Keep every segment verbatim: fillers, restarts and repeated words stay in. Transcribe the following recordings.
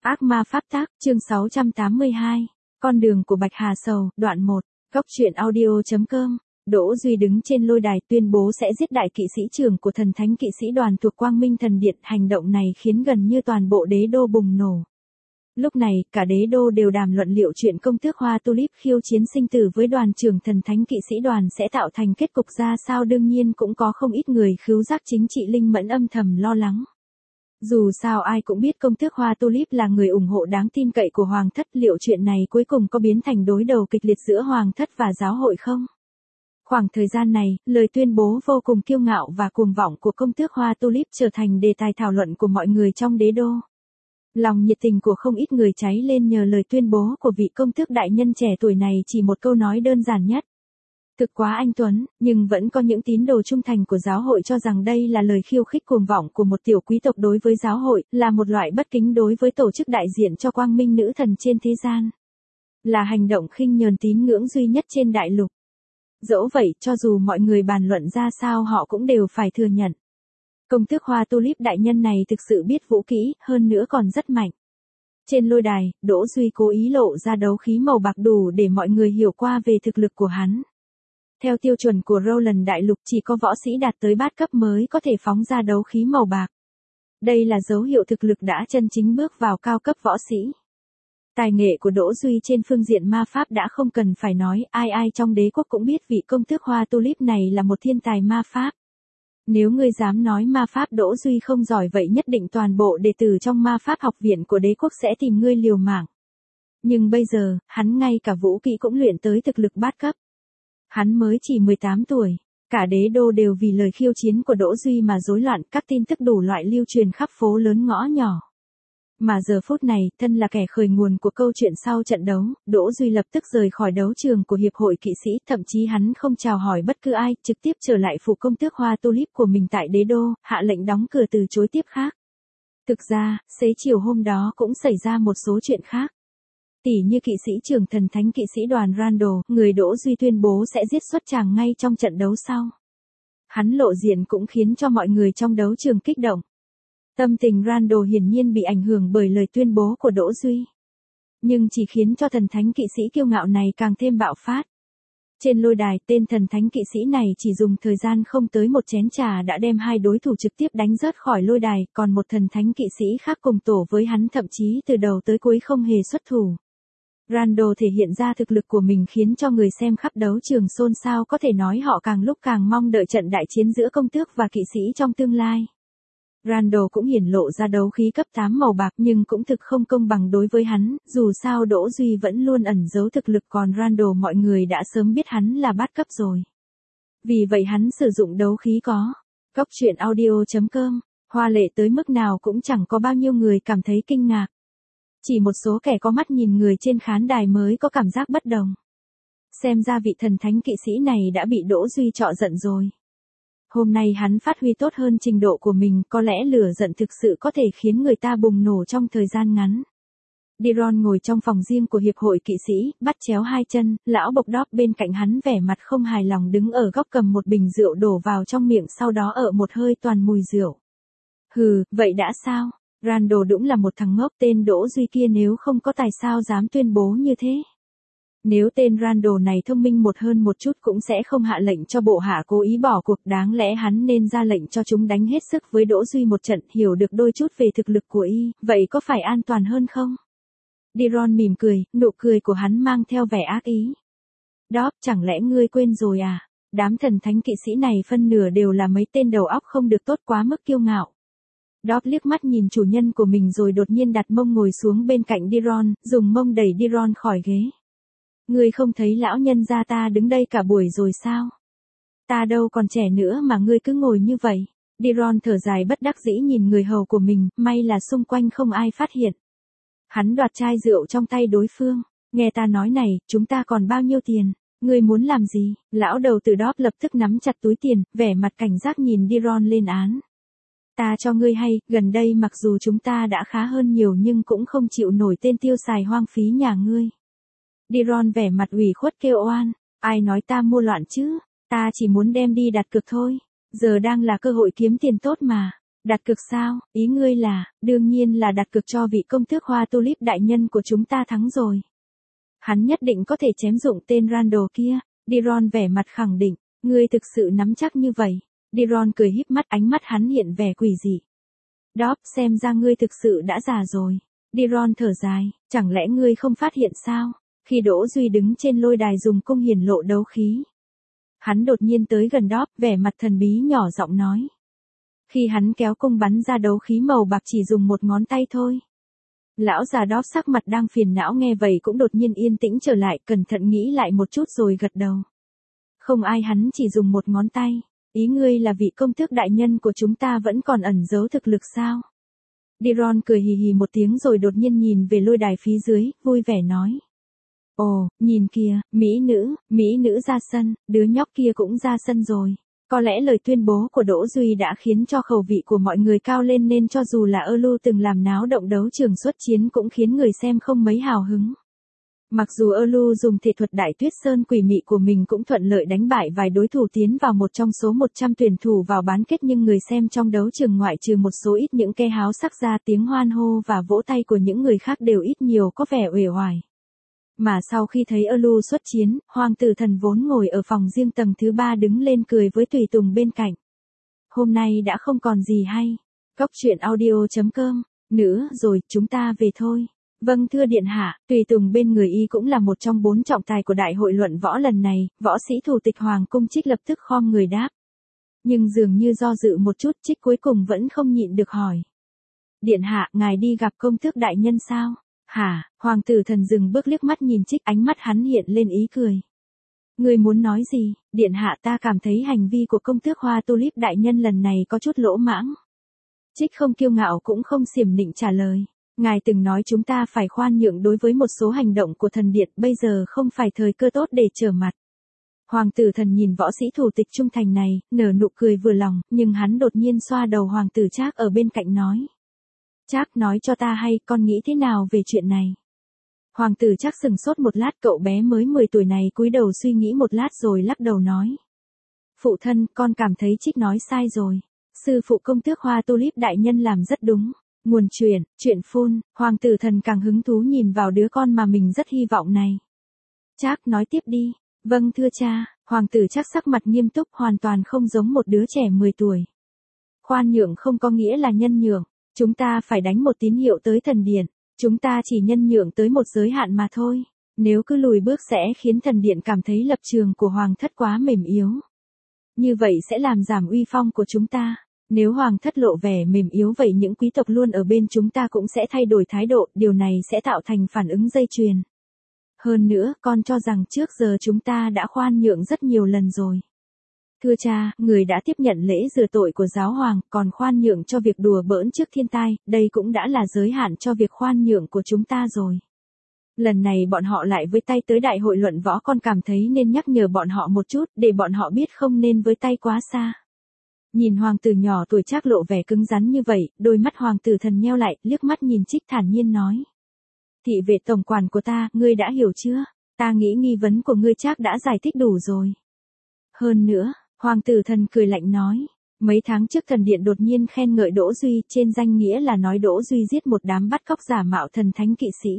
Ác ma pháp tác, chương sáu trăm tám mươi hai. Con đường của Bạch Hà Sầu, đoạn một. Góc truyện audio chấm com. Đỗ Duy đứng trên lôi đài tuyên bố sẽ giết đại kỵ sĩ trưởng của thần thánh kỵ sĩ đoàn thuộc Quang Minh Thần Điện. Hành động này khiến gần như toàn bộ đế đô bùng nổ. Lúc này, cả đế đô đều đàm luận liệu chuyện công tước Hoa Tulip khiêu chiến sinh tử với đoàn trưởng thần thánh kỵ sĩ đoàn sẽ tạo thành kết cục ra sao. Đương nhiên cũng có không ít người khứu giác chính trị linh mẫn âm thầm lo lắng. Dù sao ai cũng biết công tước Hoa Tulip là người ủng hộ đáng tin cậy của Hoàng thất, liệu chuyện này cuối cùng có biến thành đối đầu kịch liệt giữa Hoàng thất và giáo hội không? Khoảng thời gian này, lời tuyên bố vô cùng kiêu ngạo và cuồng vọng của công tước Hoa Tulip trở thành đề tài thảo luận của mọi người trong đế đô. Lòng nhiệt tình của không ít người cháy lên nhờ lời tuyên bố của vị công tước đại nhân trẻ tuổi này chỉ một câu nói đơn giản nhất. Thực quá anh tuấn, nhưng vẫn có những tín đồ trung thành của giáo hội cho rằng đây là lời khiêu khích cuồng vọng của một tiểu quý tộc đối với giáo hội, là một loại bất kính đối với tổ chức đại diện cho quang minh nữ thần trên thế gian. Là hành động khinh nhờn tín ngưỡng duy nhất trên đại lục. Dẫu vậy, cho dù mọi người bàn luận ra sao họ cũng đều phải thừa nhận. Công tước Hoa Tulip đại nhân này thực sự biết vũ kỹ, hơn nữa còn rất mạnh. Trên lôi đài, Đỗ Duy cố ý lộ ra đấu khí màu bạc đủ để mọi người hiểu qua về thực lực của hắn. Theo tiêu chuẩn của Roland Đại Lục chỉ có võ sĩ đạt tới bát cấp mới có thể phóng ra đấu khí màu bạc. Đây là dấu hiệu thực lực đã chân chính bước vào cao cấp võ sĩ. Tài nghệ của Đỗ Duy trên phương diện ma pháp đã không cần phải nói, ai ai trong đế quốc cũng biết vị công tước Hoa Tulip này là một thiên tài ma pháp. Nếu ngươi dám nói ma pháp Đỗ Duy không giỏi vậy nhất định toàn bộ đệ tử trong ma pháp học viện của đế quốc sẽ tìm ngươi liều mạng. Nhưng bây giờ, hắn ngay cả vũ kỹ cũng luyện tới thực lực bát cấp. Hắn mới chỉ mười tám tuổi, cả đế đô đều vì lời khiêu chiến của Đỗ Duy mà rối loạn, các tin tức đủ loại lưu truyền khắp phố lớn ngõ nhỏ. Mà giờ phút này, thân là kẻ khởi nguồn của câu chuyện sau trận đấu, Đỗ Duy lập tức rời khỏi đấu trường của hiệp hội kỵ sĩ, thậm chí hắn không chào hỏi bất cứ ai, trực tiếp trở lại phủ công tước Hoa Tulip của mình tại đế đô, hạ lệnh đóng cửa từ chối tiếp khác. Thực ra, xế chiều hôm đó cũng xảy ra một số chuyện khác. Tỷ như kỵ sĩ trưởng thần thánh kỵ sĩ đoàn Randall, người Đỗ Duy tuyên bố sẽ giết xuất chàng ngay trong trận đấu sau. Hắn lộ diện cũng khiến cho mọi người trong đấu trường kích động. Tâm tình Randall hiển nhiên bị ảnh hưởng bởi lời tuyên bố của Đỗ Duy. Nhưng chỉ khiến cho thần thánh kỵ sĩ kiêu ngạo này càng thêm bạo phát. Trên lôi đài, tên thần thánh kỵ sĩ này chỉ dùng thời gian không tới một chén trà đã đem hai đối thủ trực tiếp đánh rớt khỏi lôi đài, còn một thần thánh kỵ sĩ khác cùng tổ với hắn thậm chí từ đầu tới cuối không hề xuất thủ. Randall thể hiện ra thực lực của mình khiến cho người xem khắp đấu trường xôn xao, có thể nói họ càng lúc càng mong đợi trận đại chiến giữa công tước và kỵ sĩ trong tương lai. Randall cũng hiển lộ ra đấu khí cấp tám màu bạc nhưng cũng thực không công bằng đối với hắn, dù sao Đỗ Duy vẫn luôn ẩn giấu thực lực còn Randall mọi người đã sớm biết hắn là bát cấp rồi. Vì vậy hắn sử dụng đấu khí có. Góc truyện audio chấm com, hoa lệ tới mức nào cũng chẳng có bao nhiêu người cảm thấy kinh ngạc. Chỉ một số kẻ có mắt nhìn người trên khán đài mới có cảm giác bất đồng. Xem ra vị thần thánh kỵ sĩ này đã bị Đỗ Duy trọ giận rồi. Hôm nay hắn phát huy tốt hơn trình độ của mình, có lẽ lửa giận thực sự có thể khiến người ta bùng nổ trong thời gian ngắn. Diron ngồi trong phòng riêng của hiệp hội kỵ sĩ, bắt chéo hai chân, lão bộc đóp bên cạnh hắn vẻ mặt không hài lòng đứng ở góc cầm một bình rượu đổ vào trong miệng sau đó ở một hơi toàn mùi rượu. Hừ, vậy đã sao? Randall đúng là một thằng ngốc, tên Đỗ Duy kia nếu không có tài sao dám tuyên bố như thế. Nếu tên Randall này thông minh một hơn một chút cũng sẽ không hạ lệnh cho bộ hạ cố ý bỏ cuộc, đáng lẽ hắn nên ra lệnh cho chúng đánh hết sức với Đỗ Duy một trận, hiểu được đôi chút về thực lực của y, vậy có phải an toàn hơn không? Diron mỉm cười, nụ cười của hắn mang theo vẻ ác ý. Đó, chẳng lẽ ngươi quên rồi à? Đám thần thánh kỵ sĩ này phân nửa đều là mấy tên đầu óc không được tốt quá mức kiêu ngạo. Đóp liếc mắt nhìn chủ nhân của mình rồi đột nhiên đặt mông ngồi xuống bên cạnh Diron, dùng mông đẩy Diron khỏi ghế. Ngươi không thấy lão nhân gia ta đứng đây cả buổi rồi sao? Ta đâu còn trẻ nữa mà ngươi cứ ngồi như vậy. Diron thở dài bất đắc dĩ nhìn người hầu của mình, may là xung quanh không ai phát hiện. Hắn đoạt chai rượu trong tay đối phương. Nghe ta nói này, chúng ta còn bao nhiêu tiền? Ngươi muốn làm gì? Lão đầu tử Đóp lập tức nắm chặt túi tiền, vẻ mặt cảnh giác nhìn Diron lên án. Ta cho ngươi hay, gần đây mặc dù chúng ta đã khá hơn nhiều nhưng cũng không chịu nổi tên tiêu xài hoang phí nhà ngươi. Diron vẻ mặt ủy khuất kêu oan, ai nói ta mua loạn chứ, ta chỉ muốn đem đi đặt cược thôi, giờ đang là cơ hội kiếm tiền tốt mà. Đặt cược sao, ý ngươi là, đương nhiên là đặt cược cho vị công tước hoa tulip đại nhân của chúng ta thắng rồi. Hắn nhất định có thể chém dụng tên Randall kia, Diron vẻ mặt khẳng định, ngươi thực sự nắm chắc như vậy. Diron cười híp mắt, ánh mắt hắn hiện vẻ quỷ dị. Đóp, xem ra ngươi thực sự đã già rồi. Diron thở dài, chẳng lẽ ngươi không phát hiện sao? Khi Đỗ Duy đứng trên lôi đài dùng cung hiển lộ đấu khí. Hắn đột nhiên tới gần Đóp, vẻ mặt thần bí nhỏ giọng nói. Khi hắn kéo cung bắn ra đấu khí màu bạc chỉ dùng một ngón tay thôi. Lão già Đóp sắc mặt đang phiền não nghe vậy cũng đột nhiên yên tĩnh trở lại, cẩn thận nghĩ lại một chút rồi gật đầu. Không ai, hắn chỉ dùng một ngón tay. Ý ngươi là vị công tước đại nhân của chúng ta vẫn còn ẩn giấu thực lực sao? Diron cười hì hì một tiếng rồi đột nhiên nhìn về lôi đài phía dưới, vui vẻ nói. Ồ, nhìn kìa, mỹ nữ, mỹ nữ ra sân, đứa nhóc kia cũng ra sân rồi. Có lẽ lời tuyên bố của Đỗ Duy đã khiến cho khẩu vị của mọi người cao lên nên cho dù là Elu từng làm náo động đấu trường xuất chiến cũng khiến người xem không mấy hào hứng. Mặc dù Elu dùng thể thuật đại tuyết sơn quỷ mị của mình cũng thuận lợi đánh bại vài đối thủ tiến vào một trong số một trăm tuyển thủ vào bán kết, nhưng người xem trong đấu trường ngoại trừ một số ít những ke háo sắc ra tiếng hoan hô và vỗ tay của những người khác đều ít nhiều có vẻ uể oải. Mà sau khi thấy Elu xuất chiến, Hoàng tử thần vốn ngồi ở phòng riêng tầng thứ ba đứng lên cười với tùy tùng bên cạnh. Hôm nay đã không còn gì hay. Cốc truyện audio chấm com, nữa rồi, chúng ta về thôi. Vâng thưa điện hạ, tùy tùng bên người y cũng là một trong bốn trọng tài của đại hội luận võ lần này, võ sĩ thủ tịch Hoàng cung Trích lập tức khom người đáp. Nhưng dường như do dự một chút, Trích cuối cùng vẫn không nhịn được hỏi. Điện hạ, ngài đi gặp công tước đại nhân sao? Hả? Hoàng tử thần dừng bước liếc mắt nhìn Trích, ánh mắt hắn hiện lên ý cười. Người muốn nói gì? Điện hạ, ta cảm thấy hành vi của công tước hoa tulip đại nhân lần này có chút lỗ mãng. Trích không kiêu ngạo cũng không xiểm nịnh trả lời. Ngài từng nói chúng ta phải khoan nhượng đối với một số hành động của thần điện, bây giờ không phải thời cơ tốt để trở mặt. Hoàng tử thần nhìn võ sĩ thủ tịch trung thành này, nở nụ cười vừa lòng, nhưng hắn đột nhiên xoa đầu hoàng tử Trác ở bên cạnh nói. Trác, nói cho ta hay, con nghĩ thế nào về chuyện này? Hoàng tử Trác sừng sốt một lát, cậu bé mới mười tuổi này cúi đầu suy nghĩ một lát rồi lắc đầu nói. Phụ thân, con cảm thấy Trích nói sai rồi. Sư phụ công tước hoa tulip đại nhân làm rất đúng. Nguồn chuyện, chuyện phun, hoàng tử thần càng hứng thú nhìn vào đứa con mà mình rất hy vọng này. Trác, nói tiếp đi. Vâng thưa cha, hoàng tử Trác sắc mặt nghiêm túc, hoàn toàn không giống một đứa trẻ mười tuổi. Khoan nhượng không có nghĩa là nhân nhượng, chúng ta phải đánh một tín hiệu tới thần điện, chúng ta chỉ nhân nhượng tới một giới hạn mà thôi. Nếu cứ lùi bước sẽ khiến thần điện cảm thấy lập trường của hoàng thất quá mềm yếu. Như vậy sẽ làm giảm uy phong của chúng ta. Nếu hoàng thất lộ vẻ mềm yếu vậy những quý tộc luôn ở bên chúng ta cũng sẽ thay đổi thái độ, điều này sẽ tạo thành phản ứng dây chuyền. Hơn nữa, con cho rằng trước giờ chúng ta đã khoan nhượng rất nhiều lần rồi. Thưa cha, người đã tiếp nhận lễ rửa tội của giáo hoàng, còn khoan nhượng cho việc đùa bỡn trước thiên tai, đây cũng đã là giới hạn cho việc khoan nhượng của chúng ta rồi. Lần này bọn họ lại với tay tới đại hội luận võ, con cảm thấy nên nhắc nhở bọn họ một chút, để bọn họ biết không nên với tay quá xa. Nhìn hoàng tử nhỏ tuổi Trác lộ vẻ cứng rắn như vậy, đôi mắt hoàng tử thần nheo lại, liếc mắt nhìn Trích thản nhiên nói. Thị vệ tổng quản của ta, ngươi đã hiểu chưa? Ta nghĩ nghi vấn của ngươi Trác đã giải thích đủ rồi. Hơn nữa, hoàng tử thần cười lạnh nói. Mấy tháng trước thần điện đột nhiên khen ngợi Đỗ Duy, trên danh nghĩa là nói Đỗ Duy giết một đám bắt cóc giả mạo thần thánh kỵ sĩ.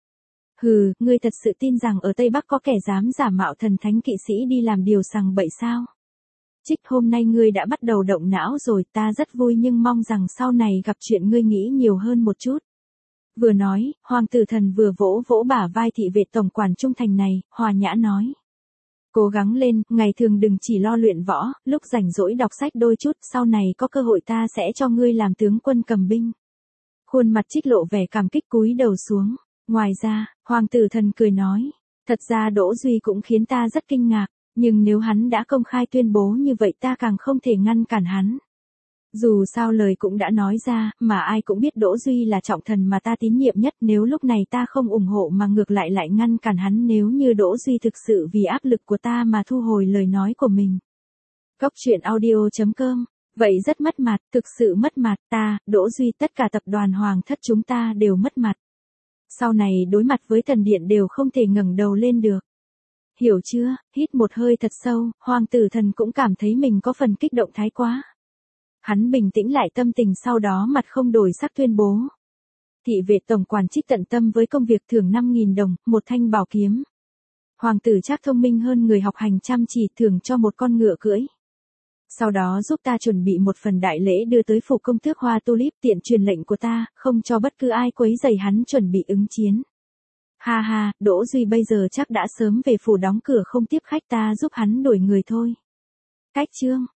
Hừ, ngươi thật sự tin rằng ở Tây Bắc có kẻ dám giả mạo thần thánh kỵ sĩ đi làm điều sằng bậy sao? Trích, hôm nay ngươi đã bắt đầu động não rồi, ta rất vui nhưng mong rằng sau này gặp chuyện ngươi nghĩ nhiều hơn một chút. Vừa nói, hoàng tử thần vừa vỗ vỗ bả vai thị vệ tổng quản trung thành này, hòa nhã nói. Cố gắng lên, ngày thường đừng chỉ lo luyện võ, lúc rảnh rỗi đọc sách đôi chút, sau này có cơ hội ta sẽ cho ngươi làm tướng quân cầm binh. Khuôn mặt Trích lộ vẻ cảm kích cúi đầu xuống. Ngoài ra, hoàng tử thần cười nói. Thật ra Đỗ Duy cũng khiến ta rất kinh ngạc. Nhưng nếu hắn đã công khai tuyên bố như vậy ta càng không thể ngăn cản hắn. Dù sao lời cũng đã nói ra, mà ai cũng biết Đỗ Duy là trọng thần mà ta tín nhiệm nhất, nếu lúc này ta không ủng hộ mà ngược lại lại ngăn cản hắn, nếu như Đỗ Duy thực sự vì áp lực của ta mà thu hồi lời nói của mình. Cốc truyện audio chấm com, vậy rất mất mặt, thực sự mất mặt, ta, Đỗ Duy, tất cả tập đoàn hoàng thất chúng ta đều mất mặt. Sau này đối mặt với thần điện đều không thể ngẩng đầu lên được. Hiểu chưa? Hít một hơi thật sâu, hoàng tử thần cũng cảm thấy mình có phần kích động thái quá. Hắn bình tĩnh lại tâm tình sau đó mặt không đổi sắc tuyên bố. Thị vệ tổng quản Trích tận tâm với công việc thưởng năm nghìn đồng, một thanh bảo kiếm. Hoàng tử Trác thông minh hơn người học hành chăm chỉ thưởng cho một con ngựa cưỡi. Sau đó giúp ta chuẩn bị một phần đại lễ đưa tới phủ công tước Hoa Tulip tiện truyền lệnh của ta, không cho bất cứ ai quấy rầy hắn chuẩn bị ứng chiến. Ha ha, Đỗ Duy bây giờ chắc đã sớm về phủ đóng cửa không tiếp khách ta giúp hắn đổi người thôi. Cách chương